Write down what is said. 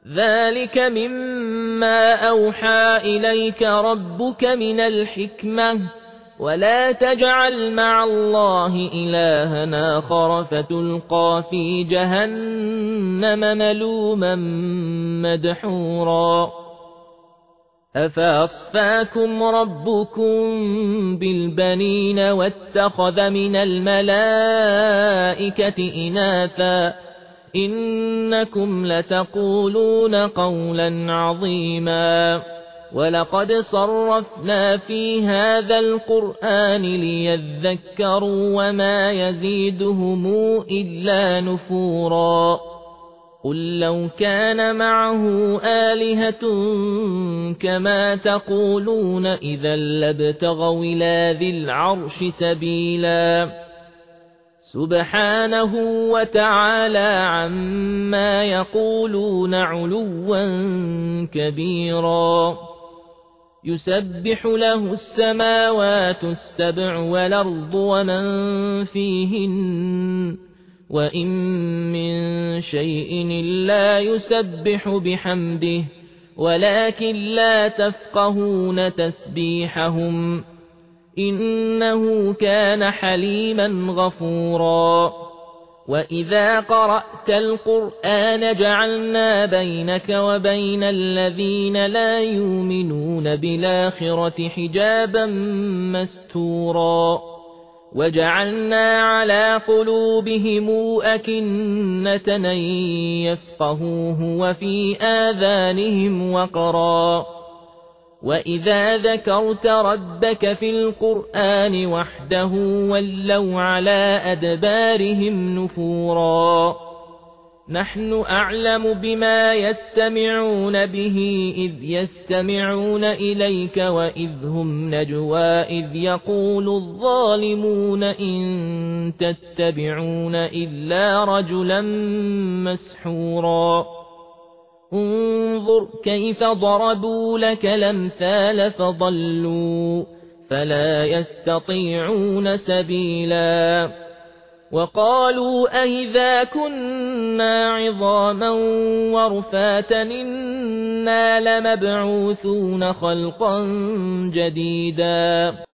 ذلك مما أوحى إليك ربك من الحكمة ولا تجعل مع الله إلها آخر فتلقى في جهنم ملوما مدحورا أفأصفاكم ربكم بالبنين واتخذ من الملائكة إناثا إنكم لتقولون قولا عظيما ولقد صرفنا في هذا القرآن ليذكروا وما يزيدهم إلا نفورا قل لو كان معه آلهة كما تقولون إذا لابتغوا إلى ذي العرش سبيلا سبحانه وتعالى عما يقولون علوا كبيرا يسبح له السماوات السبع والأرض ومن فيهن وإن من شيء إلا يسبح بحمده ولكن لا تفقهون تسبيحهم إنه كان حليما غفورا وإذا قرأت القرآن جعلنا بينك وبين الذين لا يؤمنون بالآخرة حجابا مستورا وجعلنا على قلوبهم أكنة أن يفقهوه وفي آذانهم وقرا وإذا ذكرت ربك في القرآن وحده ولوا على أدبارهم نفورا نحن أعلم بما يستمعون به إذ يستمعون إليك وإذ هم نجوى إذ يقول الظالمون إن تتبعون إلا رجلا مسحورا انظر كيف ضربوا لك الأمثال فضلوا فلا يستطيعون سبيلا وقالوا أئذا كنا عظاما ورفاتا إنا لمبعوثون خلقا جديدا